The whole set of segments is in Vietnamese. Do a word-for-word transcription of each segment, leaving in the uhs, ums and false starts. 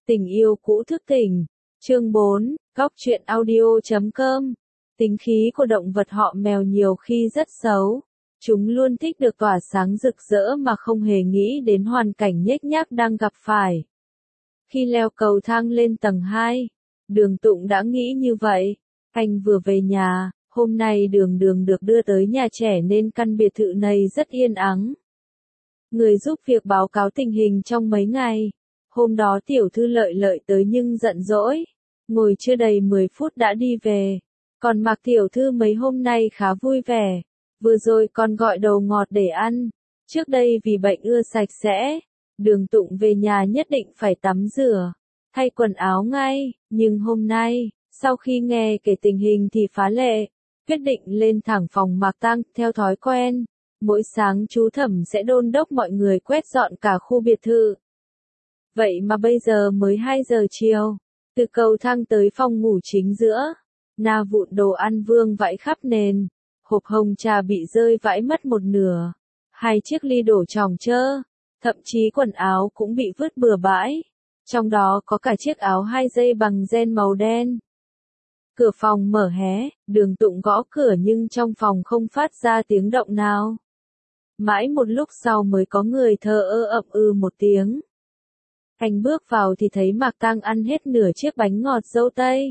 Tình yêu cũ thức tỉnh. Chương bốn, góc truyện audio chấm com. Tính khí của động vật họ mèo nhiều khi rất xấu. Chúng luôn thích được tỏa sáng rực rỡ mà không hề nghĩ đến hoàn cảnh nhếch nhác đang gặp phải. Khi leo cầu thang lên tầng hai, Đường Tụng đã nghĩ như vậy. Anh vừa về nhà, hôm nay Đường Đường được đưa tới nhà trẻ nên căn biệt thự này rất yên ắng. Người giúp việc báo cáo tình hình trong mấy ngày. Hôm đó tiểu thư Lợi Lợi tới nhưng giận dỗi. Ngồi chưa đầy mười phút đã đi về. Còn Mạc tiểu thư mấy hôm nay khá vui vẻ. Vừa rồi còn gọi đồ ngọt để ăn. Trước đây vì bệnh ưa sạch sẽ, Đường Tụng về nhà nhất định phải tắm rửa, thay quần áo ngay. Nhưng hôm nay, sau khi nghe kể tình hình thì phá lệ, quyết định lên thẳng phòng Mạc Tăng. Theo thói quen, mỗi sáng chú Thẩm sẽ đôn đốc mọi người quét dọn cả khu biệt thự. Vậy mà bây giờ mới hai giờ chiều, từ cầu thang tới phòng ngủ chính giữa, na vụn đồ ăn vương vãi khắp nền, hộp hồng trà bị rơi vãi mất một nửa, hai chiếc ly đổ tròng trơ, thậm chí quần áo cũng bị vứt bừa bãi, trong đó có cả chiếc áo hai dây bằng ren màu đen. Cửa phòng mở hé, Đường Tụng gõ cửa nhưng trong phòng không phát ra tiếng động nào. Mãi một lúc sau mới có người thờ ơ ậm ừ một tiếng. Anh bước vào thì thấy Mạc Tăng ăn hết nửa chiếc bánh ngọt dâu tây.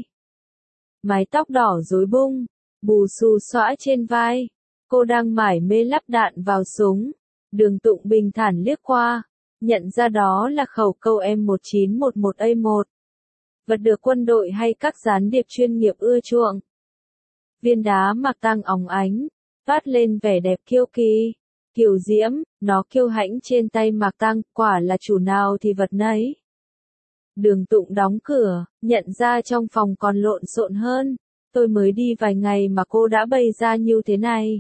Mái tóc đỏ rối bung, bù xù xõa trên vai. Cô đang mải mê lắp đạn vào súng. Đường Tụng bình thản liếc qua, nhận ra đó là khẩu câu M một chín một một A một. Vật được quân đội hay các gián điệp chuyên nghiệp ưa chuộng. Viên đá Mạc Tăng óng ánh, toát lên vẻ đẹp kiêu kỳ, kiều diễm, nó kiêu hãnh trên tay Mạc Tăng, quả là chủ nào thì vật nấy. Đường Tụng đóng cửa, nhận ra trong phòng còn lộn xộn hơn. Tôi mới đi vài ngày mà cô đã bày ra như thế này.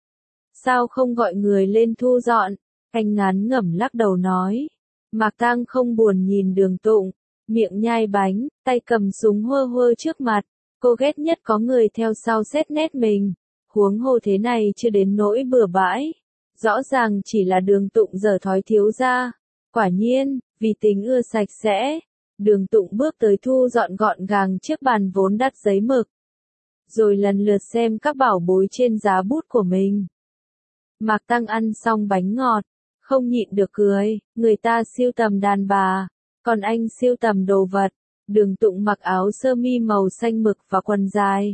Sao không gọi người lên thu dọn? Anh ngán ngẩm lắc đầu nói. Mạc Tăng không buồn nhìn Đường Tụng, miệng nhai bánh, tay cầm súng hơ hơ trước mặt. Cô ghét nhất có người theo sau xét nét mình. Huống hồ thế này chưa đến nỗi bừa bãi. Rõ ràng chỉ là Đường Tụng dở thói thiếu ra. Quả nhiên, vì tính ưa sạch sẽ, Đường Tụng bước tới thu dọn gọn gàng chiếc bàn vốn đắt giấy mực. Rồi lần lượt xem các bảo bối trên giá bút của mình. Mạc Tăng ăn xong bánh ngọt, không nhịn được cười, người ta sưu tầm đàn bà, còn anh sưu tầm đồ vật. Đường Tụng mặc áo sơ mi màu xanh mực và quần dài.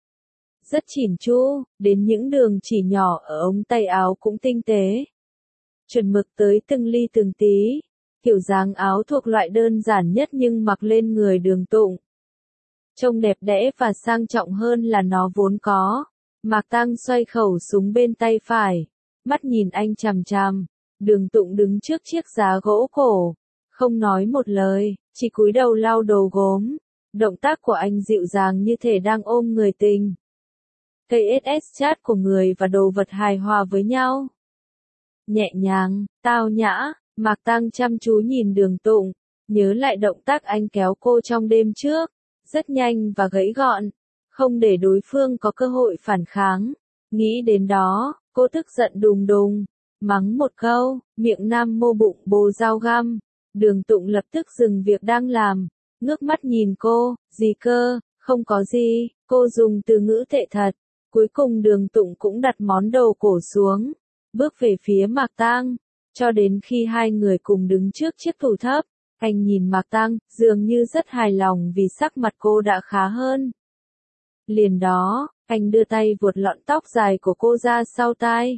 Rất chỉn chu, đến những đường chỉ nhỏ ở ống tay áo cũng tinh tế. Chuẩn mực tới từng ly từng tí. Kiểu dáng áo thuộc loại đơn giản nhất nhưng mặc lên người Đường Tụng. Trông đẹp đẽ và sang trọng hơn là nó vốn có. Mạc Tăng xoay khẩu súng bên tay phải, mắt nhìn anh chằm chằm. Đường Tụng đứng trước chiếc giá gỗ cổ, không nói một lời, chỉ cúi đầu lau đồ gốm. Động tác của anh dịu dàng như thể đang ôm người tình. Cây ét ét chat của người và đồ vật hài hòa với nhau. Nhẹ nhàng, tao nhã, Mạc Tăng chăm chú nhìn Đường Tụng, nhớ lại động tác anh kéo cô trong đêm trước, rất nhanh và gãy gọn, không để đối phương có cơ hội phản kháng. Nghĩ đến đó, cô tức giận đùng đùng, mắng một câu, miệng nam mô bụng bồ dao găm. Đường Tụng lập tức dừng việc đang làm, ngước mắt nhìn cô, gì cơ, không có gì, cô dùng từ ngữ tệ thật. Cuối cùng Đường Tụng cũng đặt món đồ cổ xuống, bước về phía Mạc Tăng, cho đến khi hai người cùng đứng trước chiếc tủ thấp. Anh nhìn Mạc Tăng, dường như rất hài lòng vì sắc mặt cô đã khá hơn. Liền đó, anh đưa tay vuột lọn tóc dài của cô ra sau tai.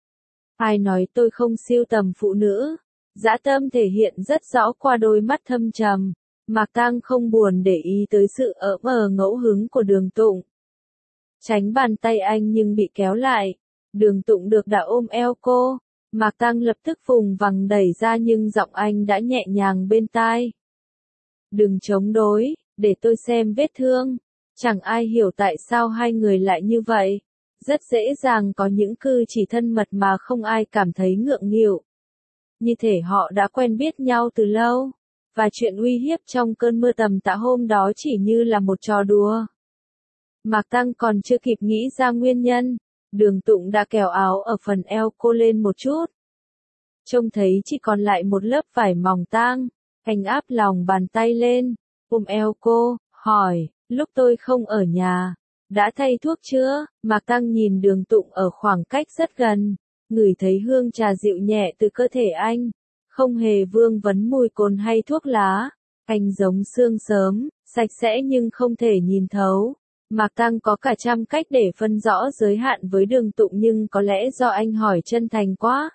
Ai nói tôi không sưu tầm phụ nữ? Dã tâm thể hiện rất rõ qua đôi mắt thâm trầm. Mạc Tăng không buồn để ý tới sự ỡm ờ ngẫu hứng của Đường Tụng. Tránh bàn tay anh nhưng bị kéo lại. Đường Tụng được đã ôm eo cô. Mạc Tăng lập tức vùng vằng đẩy ra nhưng giọng anh đã nhẹ nhàng bên tai. Đừng chống đối, để tôi xem vết thương. Chẳng ai hiểu tại sao hai người lại như vậy. Rất dễ dàng có những cử chỉ thân mật mà không ai cảm thấy ngượng nghịu. Như thể họ đã quen biết nhau từ lâu. Và chuyện uy hiếp trong cơn mưa tầm tã hôm đó chỉ như là một trò đùa. Mạc Tăng còn chưa kịp nghĩ ra nguyên nhân. Đường Tụng đã kéo áo ở phần eo cô lên một chút. Trông thấy chỉ còn lại một lớp vải mỏng tang. Anh áp lòng bàn tay lên, ôm eo cô, hỏi, lúc tôi không ở nhà, đã thay thuốc chưa? Mạc Tăng nhìn Đường Tụng ở khoảng cách rất gần, ngửi thấy hương trà dịu nhẹ từ cơ thể anh, không hề vương vấn mùi cồn hay thuốc lá. Anh giống sương sớm, sạch sẽ nhưng không thể nhìn thấu. Mạc Tăng có cả trăm cách để phân rõ giới hạn với Đường Tụng, nhưng có lẽ do anh hỏi chân thành quá.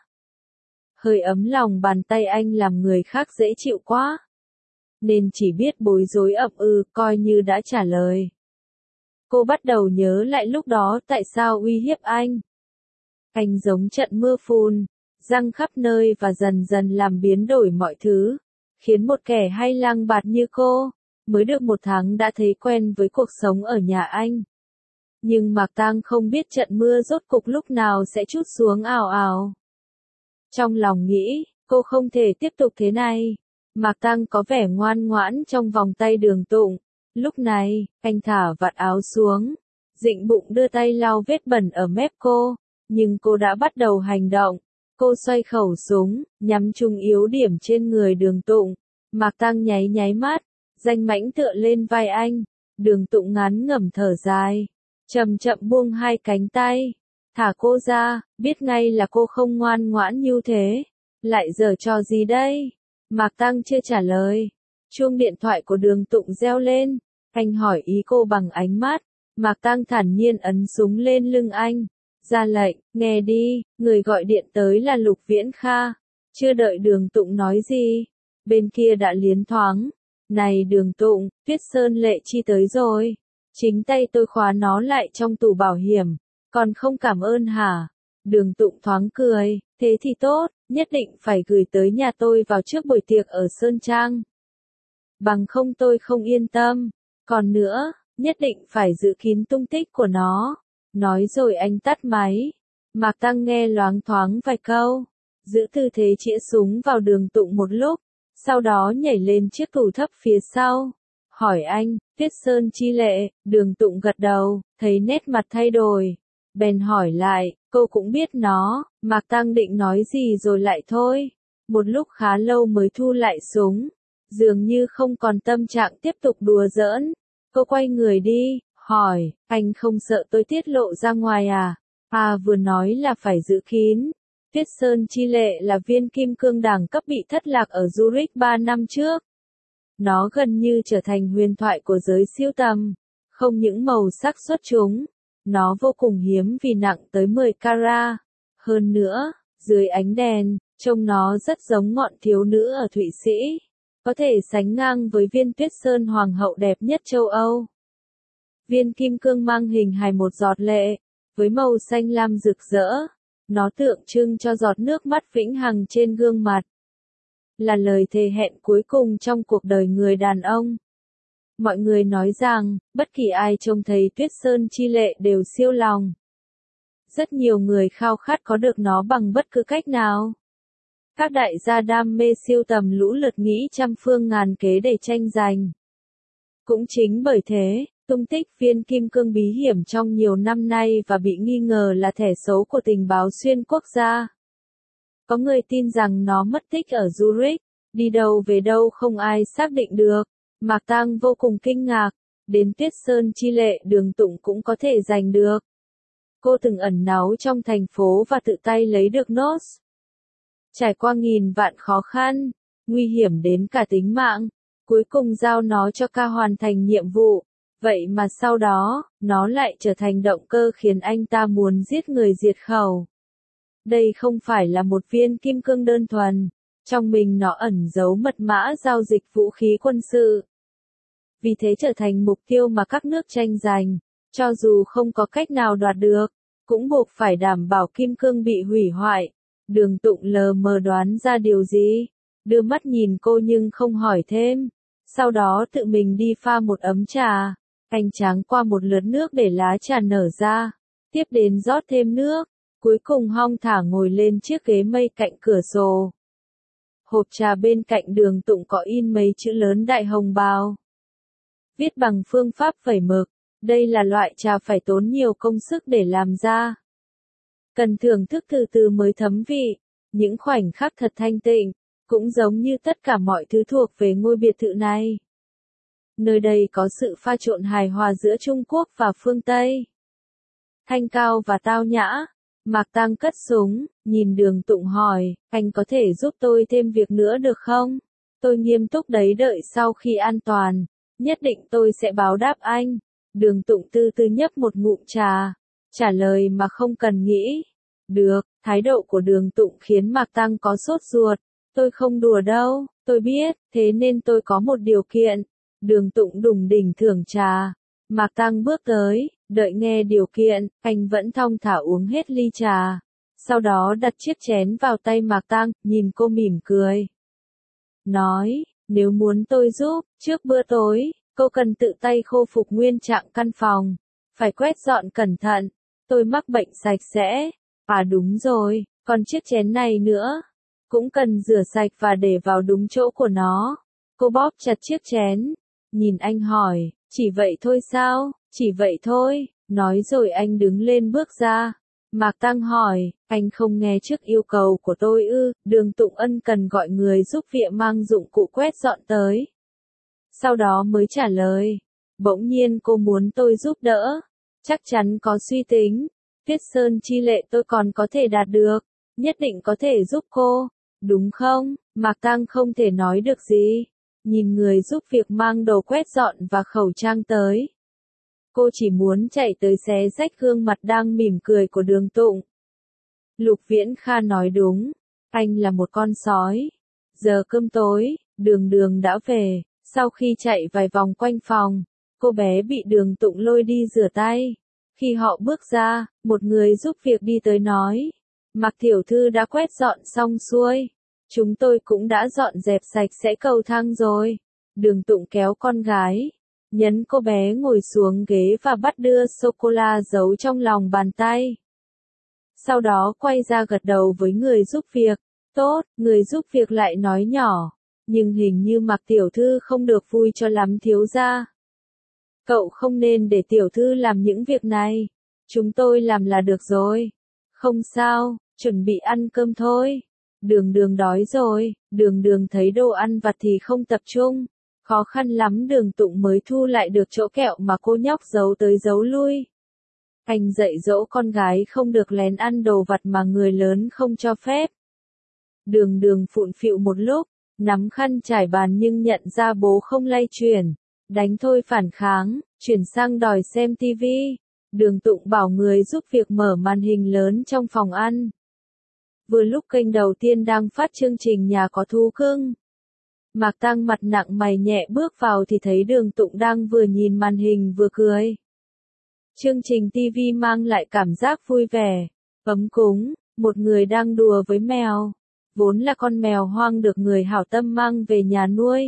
Hơi ấm lòng bàn tay anh làm người khác dễ chịu quá, nên chỉ biết bối rối ậm ừ, coi như đã trả lời. Cô bắt đầu nhớ lại lúc đó tại sao uy hiếp anh. Anh giống trận mưa phùn, giăng khắp nơi và dần dần làm biến đổi mọi thứ, khiến một kẻ hay lang bạt như cô, mới được một tháng đã thấy quen với cuộc sống ở nhà anh. Nhưng Mạc Tăng không biết trận mưa rốt cục lúc nào sẽ trút xuống ào ào. Trong lòng nghĩ, cô không thể tiếp tục thế này. Mạc Tăng có vẻ ngoan ngoãn trong vòng tay Đường Tụng. Lúc này, anh thả vạt áo xuống, dịnh bụng đưa tay lau vết bẩn ở mép cô, nhưng cô đã bắt đầu hành động. Cô xoay khẩu súng, nhắm trúng yếu điểm trên người Đường Tụng. Mạc Tăng nháy nháy mắt, danh mãnh tựa lên vai anh. Đường Tụng ngắn ngẩm thở dài, chậm chậm buông hai cánh tay, thả cô ra, biết ngay là cô không ngoan ngoãn như thế. Lại giở trò gì đây? Mạc Tăng chưa trả lời. Chuông điện thoại của Đường Tụng reo lên. Anh hỏi ý cô bằng ánh mắt. Mạc Tăng thản nhiên ấn súng lên lưng anh, ra lệnh, nghe đi, người gọi điện tới là Lục Viễn Kha. Chưa đợi Đường Tụng nói gì, bên kia đã liến thoáng. Này Đường Tụng, Tuyết Sơn Lệ Chi tới rồi. Chính tay tôi khóa nó lại trong tủ bảo hiểm, còn không cảm ơn hả? Đường Tụng thoáng cười, thế thì tốt, nhất định phải gửi tới nhà tôi vào trước buổi tiệc ở Sơn Trang. Bằng không tôi không yên tâm. Còn nữa, nhất định phải giữ kín tung tích của nó. Nói rồi anh tắt máy. Mạc Tăng nghe loáng thoáng vài câu, giữ tư thế chĩa súng vào Đường Tụng một lúc, sau đó nhảy lên chiếc tủ thấp phía sau. Hỏi anh, Tuyết Sơn Chi Lệ? Đường Tụng gật đầu, thấy nét mặt thay đổi. Bèn hỏi lại, cô cũng biết nó. Mạc Tăng định nói gì rồi lại thôi. Một lúc khá lâu mới thu lại súng, dường như không còn tâm trạng tiếp tục đùa giỡn. Cô quay người đi, hỏi, anh không sợ tôi tiết lộ ra ngoài à? À, vừa nói là phải giữ kín. Tuyết Sơn Chi Lệ là viên kim cương đẳng cấp bị thất lạc ở Zurich ba năm trước. Nó gần như trở thành huyền thoại của giới siêu tầm. Không những màu sắc xuất chúng, nó vô cùng hiếm vì nặng tới mười carat. Hơn nữa, dưới ánh đèn, trông nó rất giống ngọn thiếu nữ ở Thụy Sĩ. Có thể sánh ngang với viên Tuyết Sơn Hoàng hậu đẹp nhất châu Âu. Viên kim cương mang hình hài một giọt lệ, với màu xanh lam rực rỡ. Nó tượng trưng cho giọt nước mắt vĩnh hằng trên gương mặt. Là lời thề hẹn cuối cùng trong cuộc đời người đàn ông. Mọi người nói rằng, bất kỳ ai trông thấy Tuyết Sơn Chi Lệ đều siêu lòng. Rất nhiều người khao khát có được nó bằng bất cứ cách nào. Các đại gia đam mê siêu tầm lũ lượt nghĩ trăm phương ngàn kế để tranh giành. Cũng chính bởi thế, tung tích viên kim cương bí hiểm trong nhiều năm nay và bị nghi ngờ là thẻ số của tình báo xuyên quốc gia. Có người tin rằng nó mất tích ở Zurich, đi đâu về đâu không ai xác định được. Mạc Tăng vô cùng kinh ngạc, đến Tuyết Sơn Chi Lệ Đường Tụng cũng có thể giành được. Cô từng ẩn náu trong thành phố và tự tay lấy được notes. Trải qua nghìn vạn khó khăn, nguy hiểm đến cả tính mạng, cuối cùng giao nó cho Ca hoàn thành nhiệm vụ. Vậy mà sau đó, nó lại trở thành động cơ khiến anh ta muốn giết người diệt khẩu. Đây không phải là một viên kim cương đơn thuần, trong mình nó ẩn giấu mật mã giao dịch vũ khí quân sự. Vì thế trở thành mục tiêu mà các nước tranh giành, cho dù không có cách nào đoạt được, cũng buộc phải đảm bảo kim cương bị hủy hoại. Đường Tụng lờ mờ đoán ra điều gì, đưa mắt nhìn cô nhưng không hỏi thêm. Sau đó tự mình đi pha một ấm trà, anh tráng qua một lượt nước để lá trà nở ra, tiếp đến rót thêm nước, cuối cùng hong thả ngồi lên chiếc ghế mây cạnh cửa sổ. Hộp trà bên cạnh Đường Tụng có in mấy chữ lớn đại hồng bào, viết bằng phương pháp phẩy mực. Đây là loại trà phải tốn nhiều công sức để làm ra. Cần thưởng thức từ từ mới thấm vị. Những khoảnh khắc thật thanh tịnh, cũng giống như tất cả mọi thứ thuộc về ngôi biệt thự này. Nơi đây có sự pha trộn hài hòa giữa Trung Quốc và phương Tây. Thanh cao và tao nhã. Mạc Tăng cất súng, nhìn Đường Tụng hỏi, anh có thể giúp tôi thêm việc nữa được không? Tôi nghiêm túc đấy, đợi sau khi an toàn, nhất định tôi sẽ báo đáp anh. Đường Tụng từ từ nhấp một ngụm trà, trả lời mà không cần nghĩ. Được, thái độ của Đường Tụng khiến Mạc Tăng có sốt ruột. Tôi không đùa đâu, tôi biết, thế nên tôi có một điều kiện. Đường Tụng đùng đỉnh thưởng trà. Mạc Tăng bước tới, đợi nghe điều kiện, anh vẫn thong thả uống hết ly trà. Sau đó đặt chiếc chén vào tay Mạc Tăng, nhìn cô mỉm cười. Nói, nếu muốn tôi giúp, trước bữa tối, cô cần tự tay khôi phục nguyên trạng căn phòng. Phải quét dọn cẩn thận, tôi mắc bệnh sạch sẽ. À đúng rồi, còn chiếc chén này nữa. Cũng cần rửa sạch và để vào đúng chỗ của nó. Cô bóp chặt chiếc chén. Nhìn anh hỏi, chỉ vậy thôi sao? Chỉ vậy thôi, nói rồi anh đứng lên bước ra. Mạc Tăng hỏi, anh không nghe trước yêu cầu của tôi ư? Đường Tụng ân cần gọi người giúp việc mang dụng cụ quét dọn tới. Sau đó mới trả lời, bỗng nhiên cô muốn tôi giúp đỡ. Chắc chắn có suy tính, Tuyết Sơn chi lệ tôi còn có thể đạt được, nhất định có thể giúp cô, đúng không? Mạc Tăng không thể nói được gì, nhìn người giúp việc mang đồ quét dọn và khẩu trang tới. Cô chỉ muốn chạy tới xé rách gương mặt đang mỉm cười của Đường Tụng. Lục Viễn Kha nói đúng, anh là một con sói. Giờ cơm tối, Đường Đường đã về, sau khi chạy vài vòng quanh phòng, cô bé bị Đường Tụng lôi đi rửa tay. Khi họ bước ra, một người giúp việc đi tới nói, Mạc tiểu thư đã quét dọn xong xuôi. Chúng tôi cũng đã dọn dẹp sạch sẽ cầu thang rồi. Đường Tụng kéo con gái, nhấn cô bé ngồi xuống ghế và bắt đưa sô-cô-la giấu trong lòng bàn tay. Sau đó quay ra gật đầu với người giúp việc. Tốt, người giúp việc lại nói nhỏ, nhưng hình như Mạc tiểu thư không được vui cho lắm thiếu gia. Cậu không nên để tiểu thư làm những việc này. Chúng tôi làm là được rồi. Không sao, chuẩn bị ăn cơm thôi. Đường Đường đói rồi. Đường Đường thấy đồ ăn vặt thì không tập trung. Khó khăn lắm Đường Tụng mới thu lại được chỗ kẹo mà cô nhóc giấu tới giấu lui. Anh dạy dỗ con gái không được lén ăn đồ vặt mà người lớn không cho phép. Đường Đường phụn phịu một lúc, nắm khăn trải bàn nhưng nhận ra bố không lay chuyển. Đánh thôi phản kháng, chuyển sang đòi xem tivi. Đường Tụng bảo người giúp việc mở màn hình lớn trong phòng ăn. Vừa lúc kênh đầu tiên đang phát chương trình Nhà có thú cưng. Mạc Tăng mặt nặng mày nhẹ bước vào thì thấy Đường Tụng đang vừa nhìn màn hình vừa cười. Chương trình tivi mang lại cảm giác vui vẻ, ấm cúng, một người đang đùa với mèo. Vốn là con mèo hoang được người hảo tâm mang về nhà nuôi.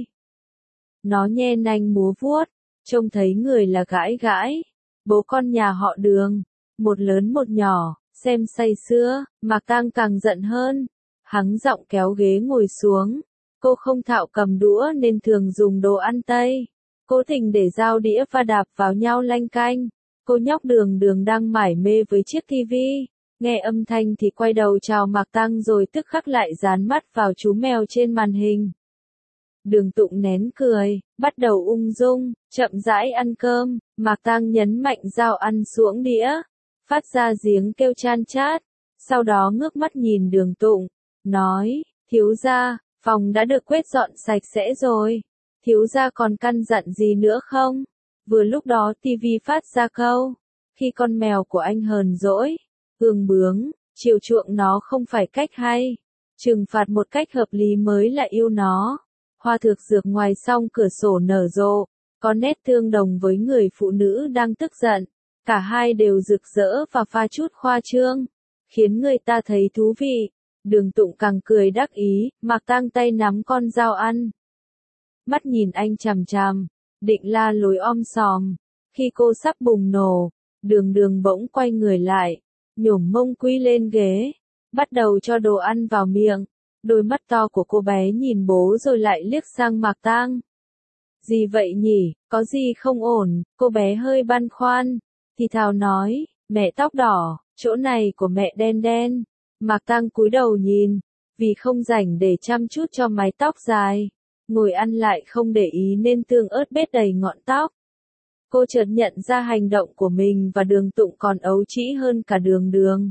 Nó nhe nanh múa vuốt, trông thấy người là gãi gãi. Bố con nhà họ Đường, một lớn một nhỏ, xem say sưa. Mạc Tăng càng giận hơn. Hắng giọng kéo ghế ngồi xuống. Cô không thạo cầm đũa nên thường dùng đồ ăn Tây. Cố tình để dao đĩa và đạp vào nhau lanh canh. Cô nhóc Đường Đường đang mải mê với chiếc tivi. Nghe âm thanh thì quay đầu chào Mạc Tăng rồi tức khắc lại dán mắt vào chú mèo trên màn hình. Đường Tụng nén cười, bắt đầu ung dung, chậm rãi ăn cơm. Mạc Tăng nhấn mạnh dao ăn xuống đĩa, phát ra tiếng kêu chan chát. Sau đó ngước mắt nhìn Đường Tụng, nói, thiếu gia, phòng đã được quét dọn sạch sẽ rồi. Thiếu gia còn căn dặn gì nữa không? Vừa lúc đó tivi phát ra câu, khi con mèo của anh hờn dỗi, ương bướng, chiều chuộng nó không phải cách hay. Trừng phạt một cách hợp lý mới là yêu nó. Hoa thực dược ngoài song cửa sổ nở rộ, có nét tương đồng với người phụ nữ đang tức giận. Cả hai đều rực rỡ và pha chút khoa trương, khiến người ta thấy thú vị. Đường Tụng càng cười đắc ý, Mạc Tăng tay nắm con dao ăn. Mắt nhìn anh chằm chằm, định la lối om sòm. Khi cô sắp bùng nổ, Đường Đường bỗng quay người lại, nhổm mông quy lên ghế, bắt đầu cho đồ ăn vào miệng. Đôi mắt to của cô bé nhìn bố rồi lại liếc sang Mạc Tăng. Gì vậy nhỉ, có gì không ổn? Cô bé hơi băn khoăn, thì thào nói, mẹ tóc đỏ, chỗ này của mẹ đen đen. Mạc Tăng cúi đầu nhìn, vì không rảnh để chăm chút cho mái tóc dài, ngồi ăn lại không để ý nên tương ớt bết đầy ngọn tóc. Cô chợt nhận ra hành động của mình và Đường Tụng còn ấu trĩ hơn cả Đường Đường.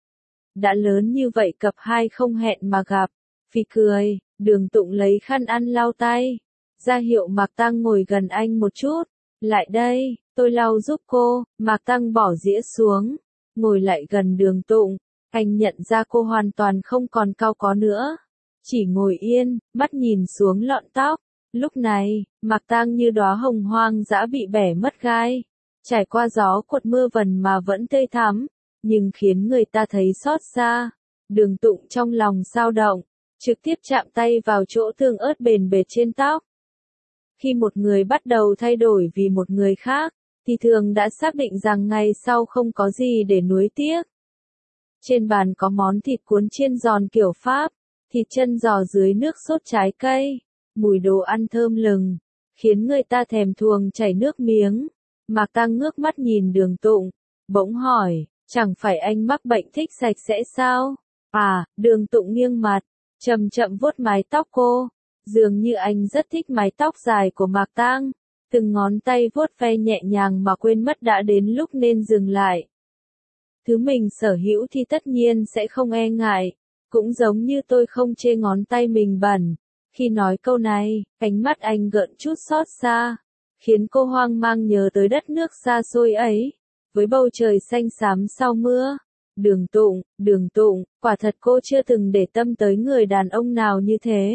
Đã lớn như vậy cặp hai không hẹn mà gặp. Phi cười, Đường Tụng lấy khăn ăn lau tay, ra hiệu Mạc Tăng ngồi gần anh một chút. Lại đây, tôi lau giúp cô. Mạc Tăng bỏ dĩa xuống, ngồi lại gần Đường Tụng. Anh nhận ra cô hoàn toàn không còn cau có nữa, chỉ ngồi yên, mắt nhìn xuống lọn tóc. Lúc này, Mạc Tăng như đóa hồng hoang dã bị bẻ mất gai, trải qua gió cuột mưa vần mà vẫn tươi thắm, nhưng khiến người ta thấy xót xa. Đường Tụng trong lòng dao động, trực tiếp chạm tay vào chỗ tương ớt bền bệt trên tóc. Khi một người bắt đầu thay đổi vì một người khác, thì thường đã xác định rằng ngày sau không có gì để nuối tiếc. Trên bàn có món thịt cuốn chiên giòn kiểu Pháp, thịt chân giò dưới nước sốt trái cây, mùi đồ ăn thơm lừng, khiến người ta thèm thuồng chảy nước miếng. Mạc Tăng ngước mắt nhìn Đường Tụng, bỗng hỏi, chẳng phải anh mắc bệnh thích sạch sẽ sao? À, Đường Tụng nghiêng mặt, chậm chậm vuốt mái tóc cô, dường như anh rất thích mái tóc dài của Mạc Tăng, từng ngón tay vuốt ve nhẹ nhàng mà quên mất đã đến lúc nên dừng lại. Thứ mình sở hữu thì tất nhiên sẽ không e ngại, cũng giống như tôi không chê ngón tay mình bẩn. Khi nói câu này, ánh mắt anh gợn chút xót xa, khiến cô hoang mang nhớ tới đất nước xa xôi ấy, với bầu trời xanh xám sau mưa. Đường Tụng, Đường Tụng, quả thật cô chưa từng để tâm tới người đàn ông nào như thế.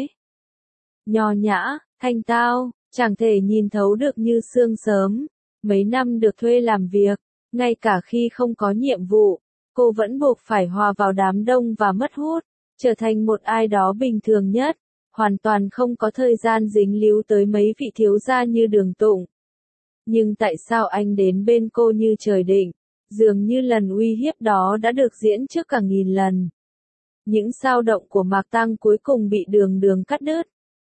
Nho nhã, thanh tao, chẳng thể nhìn thấu được như sương sớm. Mấy năm được thuê làm việc, ngay cả khi không có nhiệm vụ, cô vẫn buộc phải hòa vào đám đông và mất hút, trở thành một ai đó bình thường nhất, hoàn toàn không có thời gian dính líu tới mấy vị thiếu gia như Đường Tụng. Nhưng tại sao anh đến bên cô như trời định, dường như lần uy hiếp đó đã được diễn trước cả nghìn lần. Những dao động của Mạc Tăng cuối cùng bị Đường Đường cắt đứt.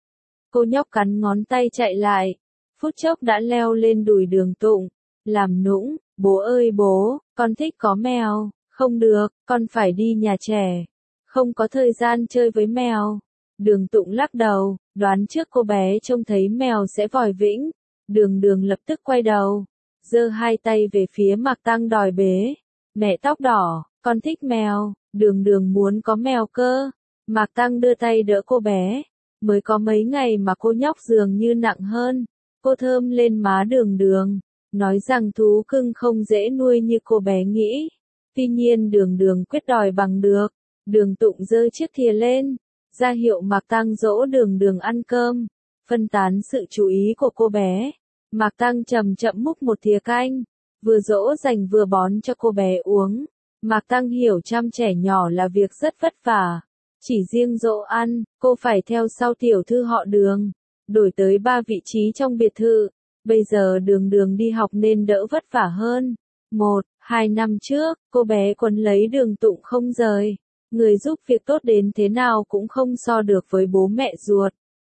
Cô nhóc cắn ngón tay chạy lại, phút chốc đã leo lên đùi Đường Tụng, làm nũng, bố ơi bố, con thích có mèo, không được, con phải đi nhà trẻ, không có thời gian chơi với mèo. Đường Tụng lắc đầu, đoán trước cô bé trông thấy mèo sẽ vòi vĩnh. Đường Đường lập tức quay đầu, giơ hai tay về phía Mạc Tăng đòi bế. Mẹ tóc đỏ, con thích mèo. Đường Đường muốn có mèo cơ. Mạc Tăng đưa tay đỡ cô bé. Mới có mấy ngày mà cô nhóc dường như nặng hơn. Cô thơm lên má Đường Đường, nói rằng thú cưng không dễ nuôi như cô bé nghĩ. Tuy nhiên Đường Đường quyết đòi bằng được. Đường Tụng giơ chiếc thìa lên, ra hiệu Mạc Tăng dỗ Đường Đường ăn cơm, phân tán sự chú ý của cô bé. Mạc Tăng chậm chậm múc một thìa canh, vừa dỗ dành vừa bón cho cô bé uống. Mạc Tăng hiểu chăm trẻ nhỏ là việc rất vất vả. Chỉ riêng dỗ ăn, cô phải theo sau tiểu thư họ Đường, đổi tới ba vị trí trong biệt thự. Bây giờ Đường Đường đi học nên đỡ vất vả hơn. Một, hai năm trước, cô bé quấn lấy Đường Tụng không rời. Người giúp việc tốt đến thế nào cũng không so được với bố mẹ ruột.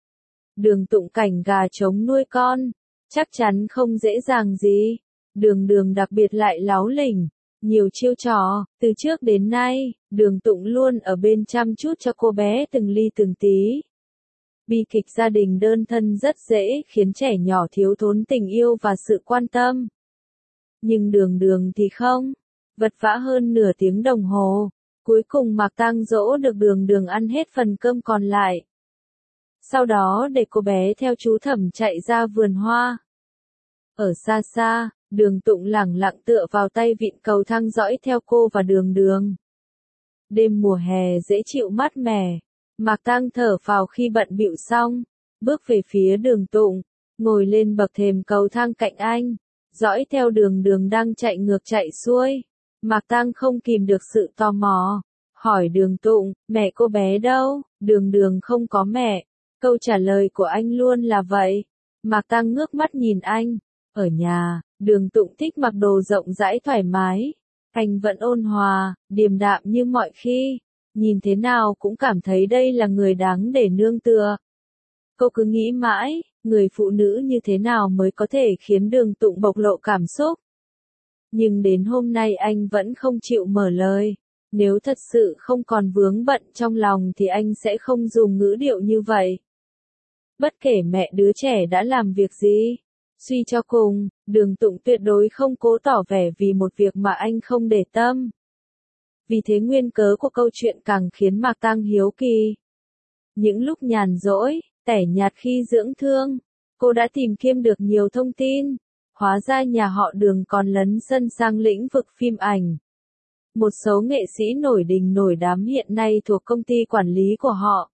Đường Tụng cảnh gà trống nuôi con, chắc chắn không dễ dàng gì. Đường Đường đặc biệt lại láu lỉnh, nhiều chiêu trò. Từ trước đến nay, Đường Tụng luôn ở bên chăm chút cho cô bé từng ly từng tí. Bi kịch gia đình đơn thân rất dễ khiến trẻ nhỏ thiếu thốn tình yêu và sự quan tâm. Nhưng Đường Đường thì không, vật vã hơn nửa tiếng đồng hồ. Cuối cùng Mạc Tăng dỗ được Đường Đường ăn hết phần cơm còn lại. Sau đó để cô bé theo chú Thẩm chạy ra vườn hoa. Ở xa xa, Đường Tụng lẳng lặng tựa vào tay vịn cầu thang dõi theo cô và Đường Đường. Đêm mùa hè dễ chịu mát mẻ. Mạc Tăng thở phào khi bận bịu xong, bước về phía Đường Tụng, ngồi lên bậc thềm cầu thang cạnh anh, dõi theo Đường Đường đang chạy ngược chạy xuôi. Mạc Tăng không kìm được sự tò mò, hỏi Đường Tụng, mẹ cô bé đâu? Đường Đường không có mẹ. Câu trả lời của anh luôn là vậy. Mạc Tăng ngước mắt nhìn anh, ở nhà. Đường Tụng thích mặc đồ rộng rãi thoải mái. Anh vẫn ôn hòa, điềm đạm như mọi khi. Nhìn thế nào cũng cảm thấy đây là người đáng để nương tựa. Cô cứ nghĩ mãi, người phụ nữ như thế nào mới có thể khiến Đường Tụng bộc lộ cảm xúc. Nhưng đến hôm nay anh vẫn không chịu mở lời. Nếu thật sự không còn vướng bận trong lòng thì anh sẽ không dùng ngữ điệu như vậy. Bất kể mẹ đứa trẻ đã làm việc gì, suy cho cùng, Đường Tụng tuyệt đối không cố tỏ vẻ vì một việc mà anh không để tâm. Vì thế nguyên cớ của câu chuyện càng khiến Mạc Tang hiếu kỳ. Những lúc nhàn rỗi, tẻ nhạt khi dưỡng thương, cô đã tìm kiếm được nhiều thông tin. Hóa ra nhà họ Đường còn lấn sân sang lĩnh vực phim ảnh. Một số nghệ sĩ nổi đình nổi đám hiện nay thuộc công ty quản lý của họ.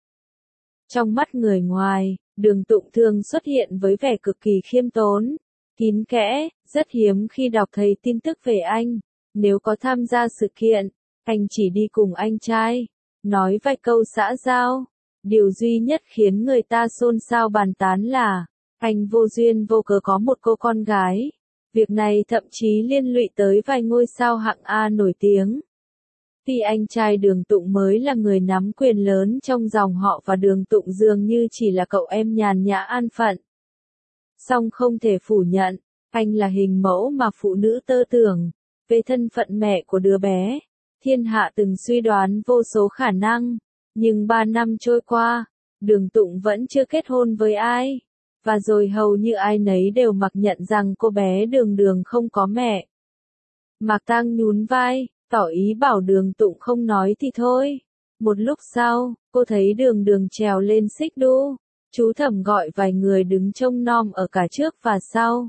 Trong mắt người ngoài, Đường Tụng thường xuất hiện với vẻ cực kỳ khiêm tốn, kín kẽ, rất hiếm khi đọc thấy tin tức về anh. Nếu có tham gia sự kiện, anh chỉ đi cùng anh trai, nói vài câu xã giao. Điều duy nhất khiến người ta xôn xao bàn tán là, anh vô duyên vô cớ có một cô con gái. Việc này thậm chí liên lụy tới vài ngôi sao hạng A nổi tiếng. Tuy anh trai Đường Tụng mới là người nắm quyền lớn trong dòng họ và Đường Tụng dường như chỉ là cậu em nhàn nhã an phận. Song không thể phủ nhận, anh là hình mẫu mà phụ nữ tơ tưởng. Về thân phận mẹ của đứa bé, thiên hạ từng suy đoán vô số khả năng. Nhưng ba năm trôi qua, Đường Tụng vẫn chưa kết hôn với ai. Và rồi hầu như ai nấy đều mặc nhận rằng cô bé Đường Đường không có mẹ. Mạc Tang nhún vai, tỏ ý bảo Đường Tụng không nói thì thôi. Một lúc sau, cô thấy Đường Đường trèo lên xích đu. Chú Thẩm gọi vài người đứng trông nom ở cả trước và sau.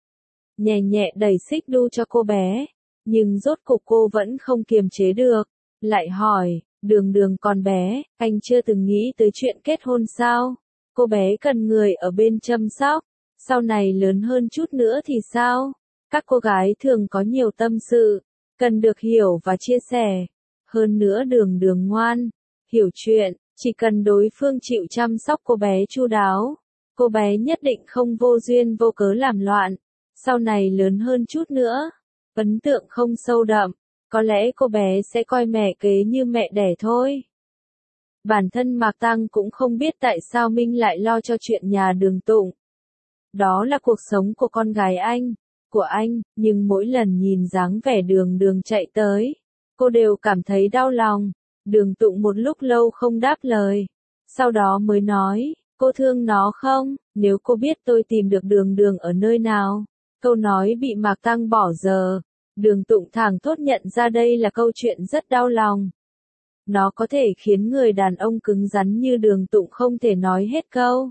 Nhẹ nhẹ đẩy xích đu cho cô bé. Nhưng rốt cục cô vẫn không kiềm chế được. Lại hỏi, Đường Đường con bé, anh chưa từng nghĩ tới chuyện kết hôn sao? Cô bé cần người ở bên chăm sóc. Sau này lớn hơn chút nữa thì sao? Các cô gái thường có nhiều tâm sự, cần được hiểu và chia sẻ. Hơn nữa Đường Đường ngoan, hiểu chuyện, chỉ cần đối phương chịu chăm sóc cô bé chu đáo, cô bé nhất định không vô duyên vô cớ làm loạn. Sau này lớn hơn chút nữa, ấn tượng không sâu đậm, có lẽ cô bé sẽ coi mẹ kế như mẹ đẻ thôi. Bản thân Mạc Tang cũng không biết tại sao Minh lại lo cho chuyện nhà Đường Tụng. Đó là cuộc sống của con gái anh, của anh, nhưng mỗi lần nhìn dáng vẻ Đường Đường chạy tới, cô đều cảm thấy đau lòng. Đường Tụng một lúc lâu không đáp lời, sau đó mới nói, cô thương nó không? Nếu cô biết tôi tìm được Đường Đường ở nơi nào. Câu nói bị Mạc Tang bỏ giờ. Đường Tụng thẳng thốt nhận ra đây là câu chuyện rất đau lòng. Nó có thể khiến người đàn ông cứng rắn như Đường Tụng không thể nói hết câu.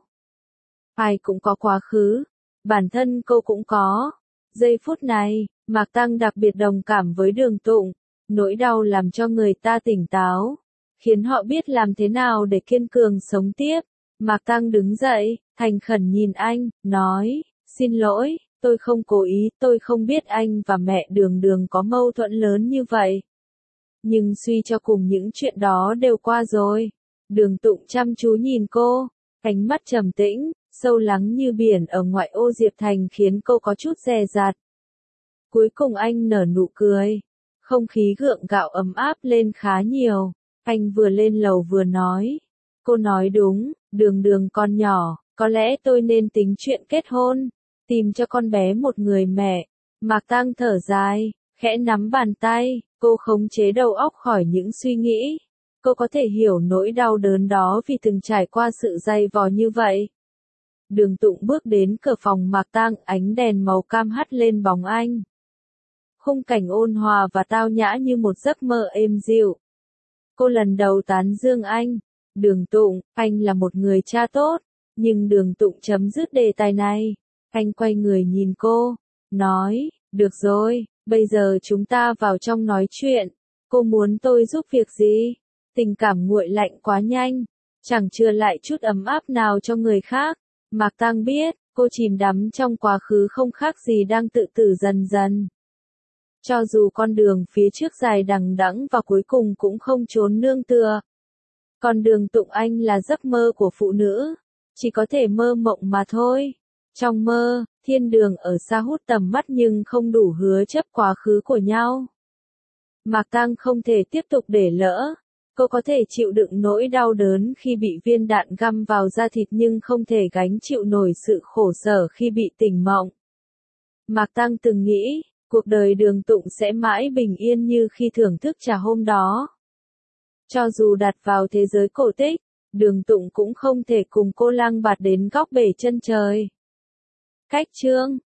Ai cũng có quá khứ, bản thân cô cũng có. Giây phút này, Mạc Tang đặc biệt đồng cảm với Đường Tụng. Nỗi đau làm cho người ta tỉnh táo, khiến họ biết làm thế nào để kiên cường sống tiếp. Mạc Tang đứng dậy, thành khẩn nhìn anh, nói, xin lỗi, tôi không cố ý, tôi không biết anh và mẹ Đường Đường có mâu thuẫn lớn như vậy. Nhưng suy cho cùng những chuyện đó đều qua rồi. Đường Tụng chăm chú nhìn cô, ánh mắt trầm tĩnh, sâu lắng như biển ở ngoại ô Diệp Thành khiến cô có chút dè dặt. Cuối cùng anh nở nụ cười. Không khí gượng gạo ấm áp lên khá nhiều. Anh vừa lên lầu vừa nói. Cô nói đúng, Đường Đường con nhỏ, có lẽ tôi nên tính chuyện kết hôn, tìm cho con bé một người mẹ. Mạc Tang thở dài, khẽ nắm bàn tay, cô khống chế đầu óc khỏi những suy nghĩ. Cô có thể hiểu nỗi đau đớn đó vì từng trải qua sự dày vò như vậy. Đường Tụng bước đến cửa phòng Mạc Tang, ánh đèn màu cam hắt lên bóng anh. Khung cảnh ôn hòa và tao nhã như một giấc mơ êm dịu. Cô lần đầu tán dương anh. Đường Tụng, anh là một người cha tốt. Nhưng Đường Tụng chấm dứt đề tài này. Anh quay người nhìn cô, nói, được rồi, bây giờ chúng ta vào trong nói chuyện. Cô muốn tôi giúp việc gì? Tình cảm nguội lạnh quá nhanh, chẳng chừa lại chút ấm áp nào cho người khác. Mạc Tang biết, cô chìm đắm trong quá khứ không khác gì đang tự tử dần dần. Cho dù con đường phía trước dài đằng đẵng và cuối cùng cũng không trốn nương tựa. Còn Đường Tụng anh là giấc mơ của phụ nữ, chỉ có thể mơ mộng mà thôi. Trong mơ, thiên đường ở xa hút tầm mắt nhưng không đủ hứa chấp quá khứ của nhau. Mạc Tang không thể tiếp tục để lỡ. Cô có thể chịu đựng nỗi đau đớn khi bị viên đạn găm vào da thịt nhưng không thể gánh chịu nổi sự khổ sở khi bị tỉnh mộng. Mạc Tang từng nghĩ, cuộc đời Đường Tụng sẽ mãi bình yên như khi thưởng thức trà hôm đó. Cho dù đặt vào thế giới cổ tích, Đường Tụng cũng không thể cùng cô lang bạt đến góc bể chân trời. Cách chương